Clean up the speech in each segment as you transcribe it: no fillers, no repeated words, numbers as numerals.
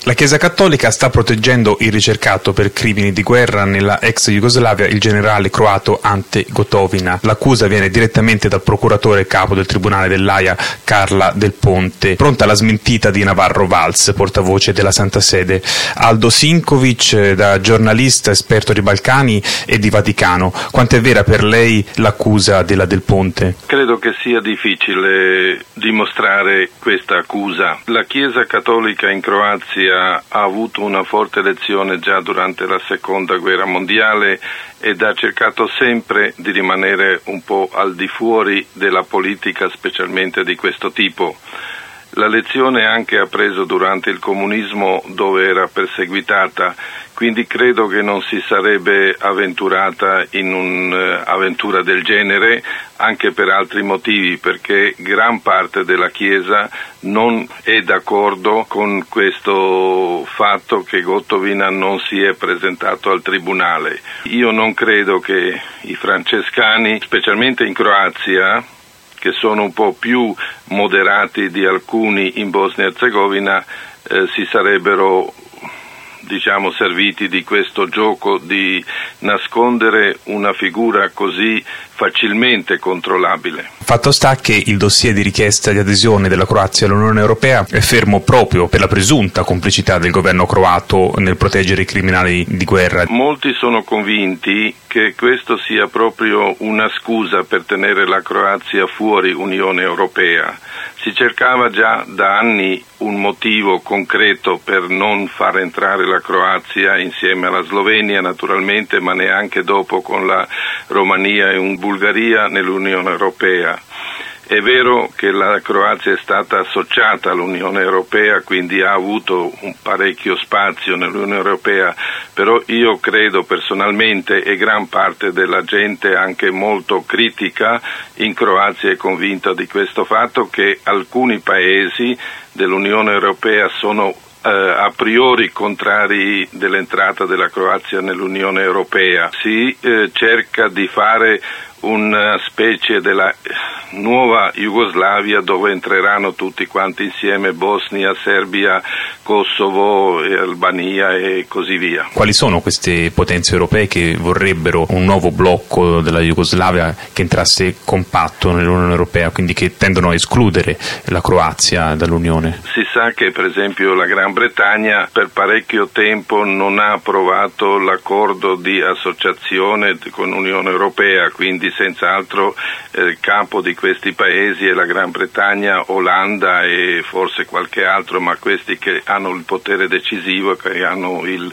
La Chiesa Cattolica sta proteggendo il ricercato per crimini di guerra nella ex Jugoslavia, il generale croato Ante Gotovina. L'accusa viene direttamente dal procuratore capo del Tribunale dell'Aia, Carla Del Ponte. Pronta la smentita di Navarro Valls, portavoce della Santa Sede. Aldo Sinkovic, da giornalista esperto di Balcani e di Vaticano. Quanto è vera per lei l'accusa della Del Ponte? Credo che sia difficile dimostrare questa accusa. La Chiesa Cattolica in Croazia ha avuto una forte lezione già durante la Seconda Guerra Mondiale ed ha cercato sempre di rimanere un po' al di fuori della politica, specialmente di questo tipo. La lezione anche ha preso durante il comunismo, dove era perseguitata, quindi credo che non si sarebbe avventurata in un'avventura del genere, anche per altri motivi, perché gran parte della Chiesa non è d'accordo con questo fatto che Gotovina non si è presentato al tribunale. Io non credo che i francescani, specialmente in Croazia, che sono un po' più moderati di alcuni in Bosnia e Herzegovina, si sarebbero serviti di questo gioco di nascondere una figura così facilmente controllabile. Fatto sta che il dossier di richiesta di adesione della Croazia all'Unione Europea è fermo proprio per la presunta complicità del governo croato nel proteggere i criminali di guerra. Molti sono convinti che questo sia proprio una scusa per tenere la Croazia fuori Unione Europea. Si cercava già da anni un motivo concreto per non far entrare la Croazia insieme alla Slovenia naturalmente, ma neanche dopo con la Romania e Bulgaria nell'Unione Europea. È vero che la Croazia è stata associata all'Unione Europea, quindi ha avuto un parecchio spazio nell'Unione Europea, però io credo personalmente, e gran parte della gente anche molto critica in Croazia è convinta di questo fatto, che alcuni paesi dell'Unione Europea sono a priori contrari dell'entrata della Croazia nell'Unione Europea. Si cerca di fare una specie della nuova Jugoslavia dove entreranno tutti quanti insieme, Bosnia, Serbia, Kosovo, Albania e così via. Quali sono queste potenze europee che vorrebbero un nuovo blocco della Jugoslavia che entrasse compatto nell'Unione Europea, quindi che tendono a escludere la Croazia dall'Unione? Si sa che per esempio la Gran Bretagna per parecchio tempo non ha approvato l'accordo di associazione con l'Unione Europea, quindi senz'altro il capo di questi paesi è la Gran Bretagna, Olanda e forse qualche altro, ma questi che hanno il potere decisivo, che hanno il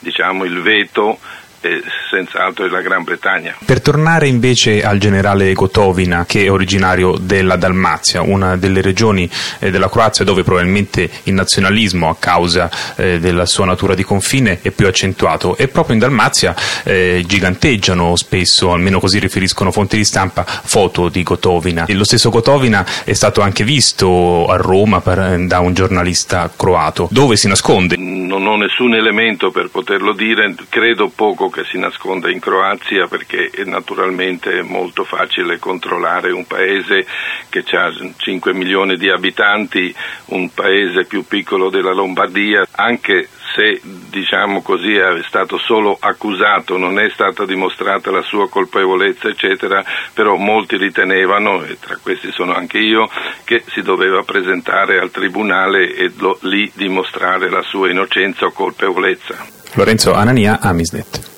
veto, senz'altro è la Gran Bretagna. Per tornare invece al generale Gotovina, che è originario della Dalmazia, una delle regioni della Croazia dove probabilmente il nazionalismo, a causa della sua natura di confine, è più accentuato, e proprio in Dalmazia giganteggiano spesso, almeno così riferiscono fonti di stampa, foto di Gotovina. E lo stesso Gotovina è stato anche visto a Roma da un giornalista croato. Dove si nasconde? Non ho nessun elemento per poterlo dire, credo poco che si nasconda in Croazia, perché è naturalmente molto facile controllare un paese che ha 5 milioni di abitanti, un paese più piccolo della Lombardia, anche se è stato solo accusato, non è stata dimostrata la sua colpevolezza eccetera, però molti ritenevano, e tra questi sono anche io, che si doveva presentare al tribunale e lì dimostrare la sua innocenza o colpevolezza. Lorenzo Anania, Amisnet.